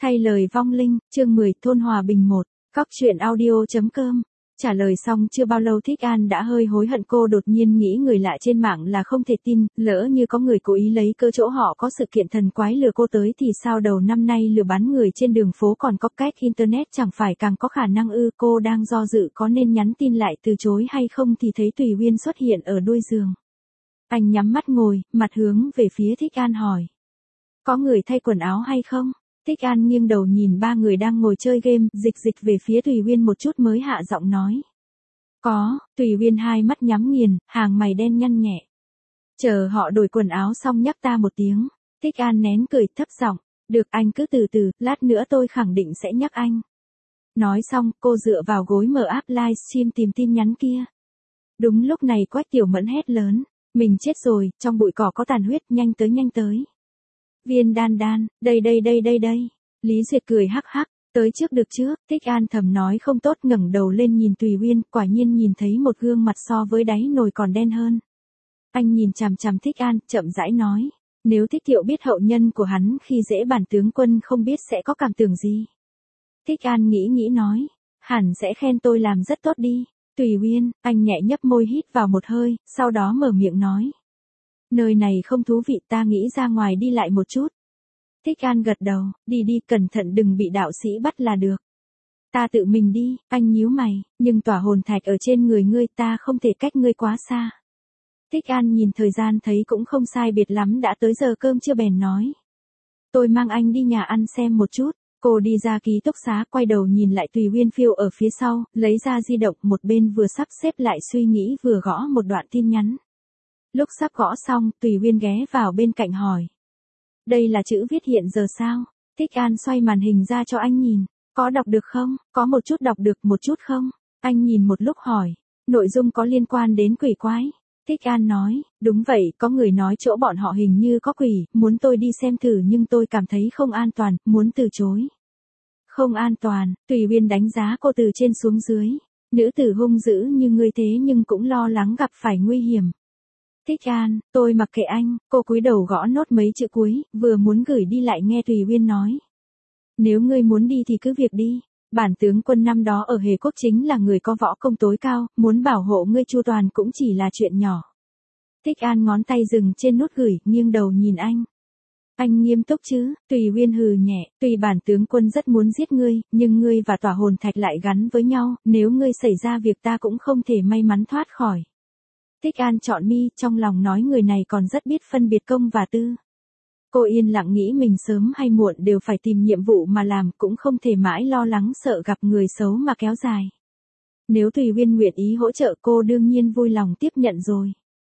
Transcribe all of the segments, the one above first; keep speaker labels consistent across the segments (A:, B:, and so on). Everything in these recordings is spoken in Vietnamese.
A: Thay lời vong linh, chương 10, thôn Hòa Bình 1, Cóc truyện audio.com. Trả lời xong chưa bao lâu Thích An đã hơi hối hận, cô đột nhiên nghĩ người lạ trên mạng là không thể tin, lỡ như có người cố ý lấy cơ chỗ họ có sự kiện thần quái lừa cô tới thì sao, đầu năm nay lừa bán người trên đường phố còn có cách internet chẳng phải càng có khả năng ư. Cô đang do dự có nên nhắn tin lại từ chối hay không thì thấy Tùy Uyên xuất hiện ở đuôi giường. Anh nhắm mắt ngồi, mặt hướng về phía Thích An hỏi. Có người thay quần áo hay không? Thích An nghiêng đầu nhìn ba người đang ngồi chơi game, dịch về phía Tùy Uyên một chút mới hạ giọng nói. Có, Tùy Uyên hai mắt nhắm nghiền, hàng mày đen nhăn nhẹ. Chờ họ đổi quần áo xong nhắc ta một tiếng. Thích An nén cười thấp giọng. Được, anh cứ từ từ, lát nữa tôi khẳng định sẽ nhắc anh. Nói xong, cô dựa vào gối mở app livestream tìm tin nhắn kia. Đúng lúc này Quách Tiểu Mẫn hét lớn. Mình chết rồi, trong bụi cỏ có tàn huyết, nhanh tới. Viên đan, đây. Lý Duyệt cười hắc hắc, tới trước được chứ. Thích An thầm nói không tốt, ngẩng đầu lên nhìn Tùy Uyên, quả nhiên nhìn thấy một gương mặt so với đáy nồi còn đen hơn. Anh nhìn chằm chằm Thích An, chậm rãi nói, nếu Thích Thiệu biết hậu nhân của hắn khi dễ bản tướng quân không biết sẽ có cảm tưởng gì. Thích An nghĩ nói, hẳn sẽ khen tôi làm rất tốt đi. Tùy Uyên, anh nhẹ nhấp môi hít vào một hơi, sau đó mở miệng nói. Nơi này không thú vị, ta nghĩ ra ngoài đi lại một chút. Thích An gật đầu, đi, cẩn thận đừng bị đạo sĩ bắt là được. Ta tự mình đi, anh nhíu mày, nhưng tỏa hồn thạch ở trên người ngươi, ta không thể cách ngươi quá xa. Thích An nhìn thời gian thấy cũng không sai biệt lắm, đã tới giờ cơm trưa bèn nói. Tôi mang anh đi nhà ăn xem một chút. Cô đi ra ký túc xá, quay đầu nhìn lại Tùy Uyên phiêu ở phía sau, lấy ra di động, một bên vừa sắp xếp lại suy nghĩ vừa gõ một đoạn tin nhắn. Lúc sắp gõ xong, Tùy Uyên ghé vào bên cạnh hỏi. Đây là chữ viết hiện giờ sao? Thích An xoay màn hình ra cho anh nhìn. Có đọc được không? Có một chút đọc được, một chút không? Anh nhìn một lúc hỏi. Nội dung có liên quan đến quỷ quái. Thích An nói, đúng vậy, có người nói chỗ bọn họ hình như có quỷ, muốn tôi đi xem thử nhưng tôi cảm thấy không an toàn, muốn từ chối. Không an toàn, Tùy Uyên đánh giá cô từ trên xuống dưới. Nữ tử hung dữ như ngươi thế nhưng cũng lo lắng gặp phải nguy hiểm. Thích An, tôi mặc kệ anh, cô cúi đầu gõ nốt mấy chữ cuối, vừa muốn gửi đi lại nghe Tùy Uyên nói. Nếu ngươi muốn đi thì cứ việc đi, bản tướng quân năm đó ở Hề Quốc chính là người có võ công tối cao, muốn bảo hộ ngươi chu toàn cũng chỉ là chuyện nhỏ. Thích An ngón tay dừng trên nút gửi, nghiêng đầu nhìn anh. Anh nghiêm túc chứ? Tùy Uyên hừ nhẹ, tuy bản tướng quân rất muốn giết ngươi, nhưng ngươi và tỏa hồn thạch lại gắn với nhau, nếu ngươi xảy ra việc ta cũng không thể may mắn thoát khỏi. Thích An chọn mi, trong lòng nói người này còn rất biết phân biệt công và tư. Cô yên lặng nghĩ mình sớm hay muộn đều phải tìm nhiệm vụ mà làm, cũng không thể mãi lo lắng sợ gặp người xấu mà kéo dài. Nếu Tùy Uyên nguyện ý hỗ trợ cô đương nhiên vui lòng tiếp nhận rồi.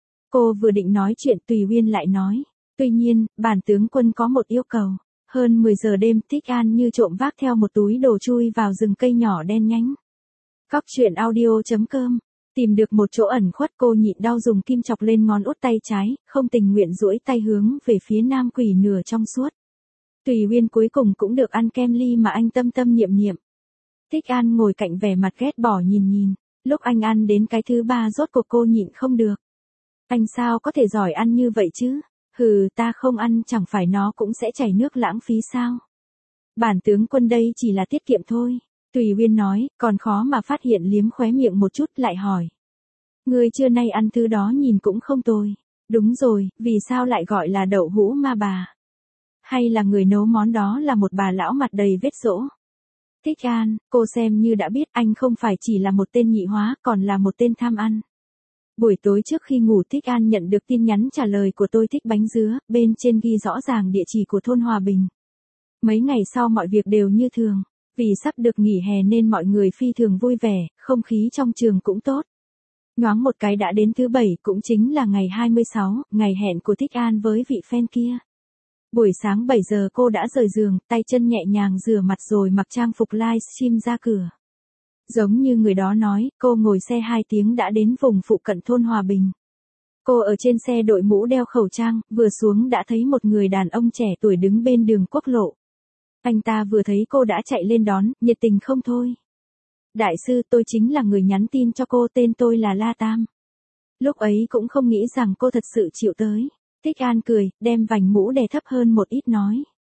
A: Cô vừa định nói chuyện Tùy Uyên lại nói. Tuy nhiên, bản tướng quân có một yêu cầu. Hơn 10 giờ đêm Thích An như trộm vác theo một túi đồ chui vào rừng cây nhỏ đen nhánh. Cóc truyện audio.com. Tìm được một chỗ ẩn khuất cô nhịn đau dùng kim chọc lên ngón út tay trái, không tình nguyện duỗi tay hướng về phía nam quỷ nửa trong suốt. Tùy Uyên cuối cùng cũng được ăn kem ly mà anh tâm niệm. Thích An ngồi cạnh vẻ mặt ghét bỏ nhìn. Lúc anh ăn đến cái thứ ba rốt cuộc cô nhịn không được. Anh sao có thể giỏi ăn như vậy chứ? Hừ, ta không ăn chẳng phải nó cũng sẽ chảy nước lãng phí sao? Bản tướng quân đây chỉ là tiết kiệm thôi. Tùy Uyên nói, còn khó mà phát hiện, liếm khóe miệng một chút lại hỏi. Ngươi trưa nay ăn thứ đó nhìn cũng không tồi. Đúng rồi, vì sao lại gọi là đậu hũ ma bà? Hay là người nấu món đó là một bà lão mặt đầy vết rỗ? Thích An, cô xem như đã biết anh không phải chỉ là một tên nhị hóa, còn là một tên tham ăn. Buổi tối trước khi ngủ Thích An nhận được tin nhắn trả lời của Tôi thích bánh dứa, bên trên ghi rõ ràng địa chỉ của thôn Hòa Bình. Mấy ngày sau mọi việc đều như thường. Vì sắp được nghỉ hè nên mọi người phi thường vui vẻ, không khí trong trường cũng tốt. Nhoáng một cái đã đến thứ Bảy, cũng chính là ngày 26, ngày hẹn của Thích An với vị fan kia. Buổi sáng 7 giờ cô đã rời giường, tay chân nhẹ nhàng rửa mặt rồi mặc trang phục livestream ra cửa. Giống như người đó nói, cô ngồi xe 2 tiếng đã đến vùng phụ cận thôn Hòa Bình. Cô ở trên xe đội mũ đeo khẩu trang, vừa xuống đã thấy một người đàn ông trẻ tuổi đứng bên đường quốc lộ. Anh ta vừa thấy cô đã chạy lên đón, nhiệt tình không thôi. Đại sư, tôi chính là người nhắn tin cho cô, tên tôi là La Tam. Lúc ấy cũng không nghĩ rằng cô thật sự chịu tới. Thích An cười, đem vành mũ đè thấp hơn một ít nói.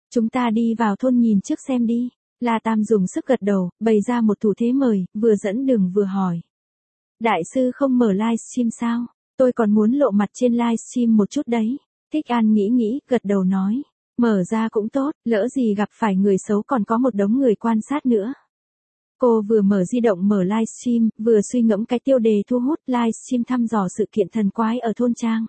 A: Chúng ta đi vào thôn nhìn trước xem đi. La Tam dùng sức gật đầu, bày ra một thủ thế mời, vừa dẫn đường vừa hỏi. Đại sư không mở livestream sao? Tôi còn muốn lộ mặt trên livestream một chút đấy. Thích An nghĩ, gật đầu nói. Mở ra cũng tốt, lỡ gì gặp phải người xấu còn có một đống người quan sát nữa. Cô vừa mở di động mở livestream, vừa suy ngẫm cái tiêu đề thu hút livestream thăm dò sự kiện thần quái ở thôn trang.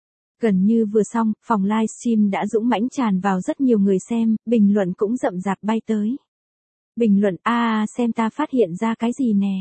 A: Gần như vừa xong, phòng livestream đã dũng mãnh tràn vào rất nhiều người xem, bình luận cũng rậm rạp bay tới. Bình luận, xem ta phát hiện ra cái gì nè.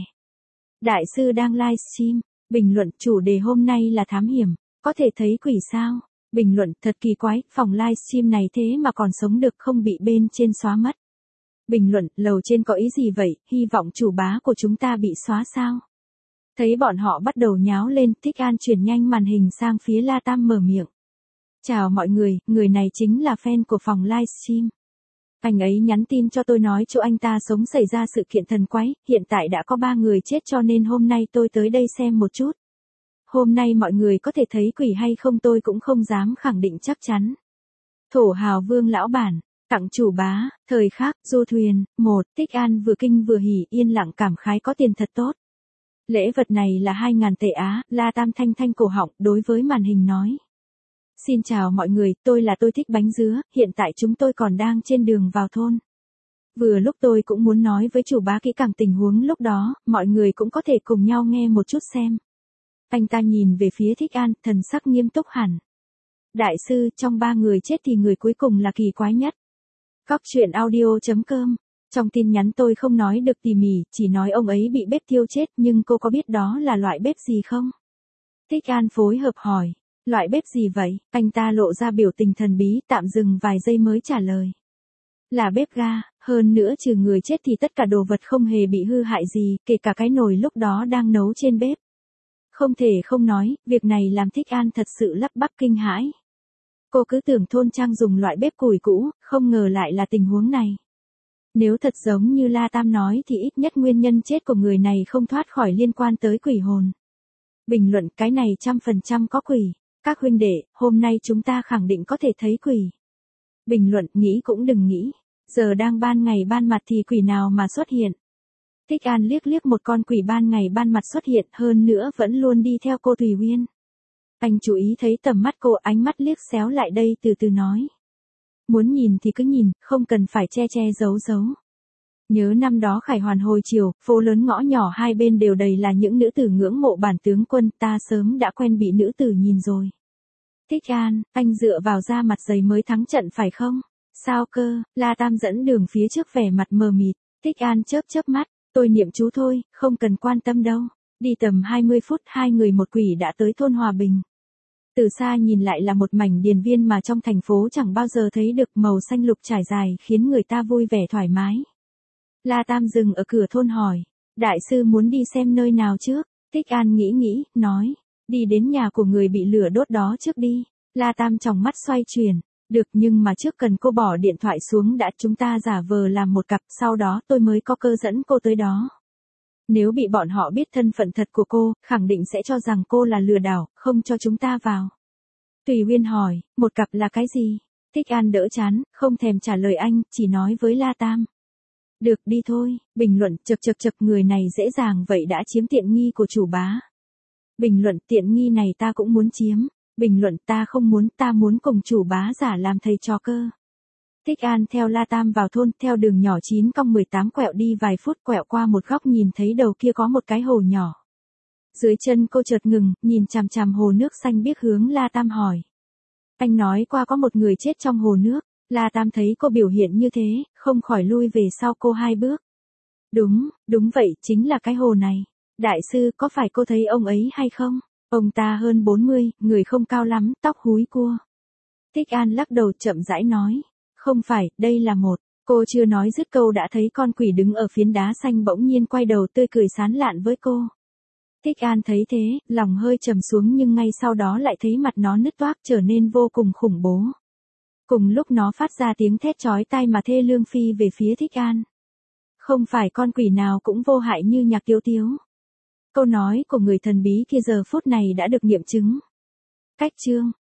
A: Đại sư đang livestream. Bình luận, chủ đề hôm nay là thám hiểm, có thể thấy quỷ sao? Bình luận, thật kỳ quái, phòng livestream này thế mà còn sống được không bị bên trên xóa mất. Bình luận, lầu trên có ý gì vậy, hy vọng chủ bá của chúng ta bị xóa sao? Thấy bọn họ bắt đầu nháo lên, Thích An chuyển nhanh màn hình sang phía La Tam mở miệng. Chào mọi người này chính là fan của phòng livestream. Anh ấy nhắn tin cho tôi nói chỗ anh ta sống xảy ra sự kiện thần quái, hiện tại đã có 3 người chết cho nên hôm nay tôi tới đây xem một chút. Hôm nay mọi người có thể thấy quỷ hay không tôi cũng không dám khẳng định chắc chắn. Thổ Hào Vương lão bản, tặng chủ bá, thời khắc, du thuyền, 1, Thích An vừa kinh vừa hỉ, yên lặng cảm khái có tiền thật tốt. Lễ vật này là 2.000 tệ Á, La Tam thanh cổ họng đối với màn hình nói. Xin chào mọi người, tôi thích bánh dứa, hiện tại chúng tôi còn đang trên đường vào thôn. Vừa lúc tôi cũng muốn nói với chủ bá kỹ càng tình huống lúc đó, mọi người cũng có thể cùng nhau nghe một chút xem. Anh ta nhìn về phía Thích An, thần sắc nghiêm túc hẳn. Đại sư, trong 3 người chết thì người cuối cùng là kỳ quái nhất. Góc truyện audio.com. Trong tin nhắn tôi không nói được tỉ mỉ, chỉ nói ông ấy bị bếp thiêu chết, nhưng cô có biết đó là loại bếp gì không? Thích An phối hợp hỏi. Loại bếp gì vậy? Anh ta lộ ra biểu tình thần bí, tạm dừng vài giây mới trả lời. Là bếp ga, hơn nữa trừ người chết thì tất cả đồ vật không hề bị hư hại gì, kể cả cái nồi lúc đó đang nấu trên bếp. Không thể không nói, việc này làm Thích An thật sự lắp bắp kinh hãi. Cô cứ tưởng thôn trang dùng loại bếp củi cũ, không ngờ lại là tình huống này. Nếu thật giống như La Tam nói thì ít nhất nguyên nhân chết của người này không thoát khỏi liên quan tới quỷ hồn. Bình luận, cái này 100% có quỷ. Các huynh đệ, hôm nay chúng ta khẳng định có thể thấy quỷ. Bình luận, nghĩ cũng đừng nghĩ. Giờ đang ban ngày ban mặt thì quỷ nào mà xuất hiện. Thích An liếc một con quỷ ban ngày ban mặt xuất hiện, hơn nữa vẫn luôn đi theo cô Thùy Uyên. Anh chú ý thấy tầm mắt cô, ánh mắt liếc xéo lại đây từ từ nói. Muốn nhìn thì cứ nhìn, không cần phải che giấu. Nhớ năm đó khải hoàn hồi chiều, phố lớn ngõ nhỏ hai bên đều đầy là những nữ tử ngưỡng mộ bản tướng quân, ta sớm đã quen bị nữ tử nhìn rồi. Thích An, anh dựa vào da mặt dày mới thắng trận phải không? Sao cơ? La Tam dẫn đường phía trước vẻ mặt mờ mịt. Thích An chớp mắt, tôi niệm chú thôi, không cần quan tâm đâu. Đi tầm 20 phút, 2 người một quỷ đã tới thôn Hòa Bình. Từ xa nhìn lại là một mảnh điền viên mà trong thành phố chẳng bao giờ thấy được, màu xanh lục trải dài khiến người ta vui vẻ thoải mái. La Tam dừng ở cửa thôn hỏi, đại sư muốn đi xem nơi nào trước? Thích An nghĩ, nói, đi đến nhà của người bị lửa đốt đó trước đi. La Tam tròng mắt xoay chuyển, được nhưng mà trước cần cô bỏ điện thoại xuống đã, chúng ta giả vờ làm một cặp, sau đó tôi mới có cơ dẫn cô tới đó. Nếu bị bọn họ biết thân phận thật của cô, khẳng định sẽ cho rằng cô là lừa đảo, không cho chúng ta vào. Tùy Uyên hỏi, một cặp là cái gì? Thích An đỡ chán, không thèm trả lời anh, chỉ nói với La Tam. Được đi thôi, bình luận, chật người này dễ dàng vậy đã chiếm tiện nghi của chủ bá. Bình luận, tiện nghi này ta cũng muốn chiếm. Bình luận, ta không muốn, ta muốn cùng chủ bá giả làm thầy trò cơ. Thích An theo La Tam vào thôn, theo đường nhỏ 9/18 quẹo đi vài phút, quẹo qua một góc nhìn thấy đầu kia có một cái hồ nhỏ. Dưới chân cô chợt ngừng, nhìn chằm hồ nước xanh biếc hướng La Tam hỏi. Anh nói qua có một người chết trong hồ nước. La Tam thấy cô biểu hiện như thế, không khỏi lui về sau cô 2 bước. Đúng vậy, chính là cái hồ này. Đại sư, có phải cô thấy ông ấy hay không? Ông ta hơn 40, người không cao lắm, tóc húi cua. Thích An lắc đầu chậm rãi nói. Không phải, đây là một. Cô chưa nói dứt câu đã thấy con quỷ đứng ở phiến đá xanh bỗng nhiên quay đầu tươi cười sán lạn với cô. Thích An thấy thế, lòng hơi trầm xuống nhưng ngay sau đó lại thấy mặt nó nứt toác trở nên vô cùng khủng bố. Cùng lúc nó phát ra tiếng thét chói tai mà thê lương phi về phía Thích An. Không phải con quỷ nào cũng vô hại như Nhạc Tiếu Tiếu. Câu nói của người thần bí kia giờ phút này đã được nghiệm chứng. Cách chương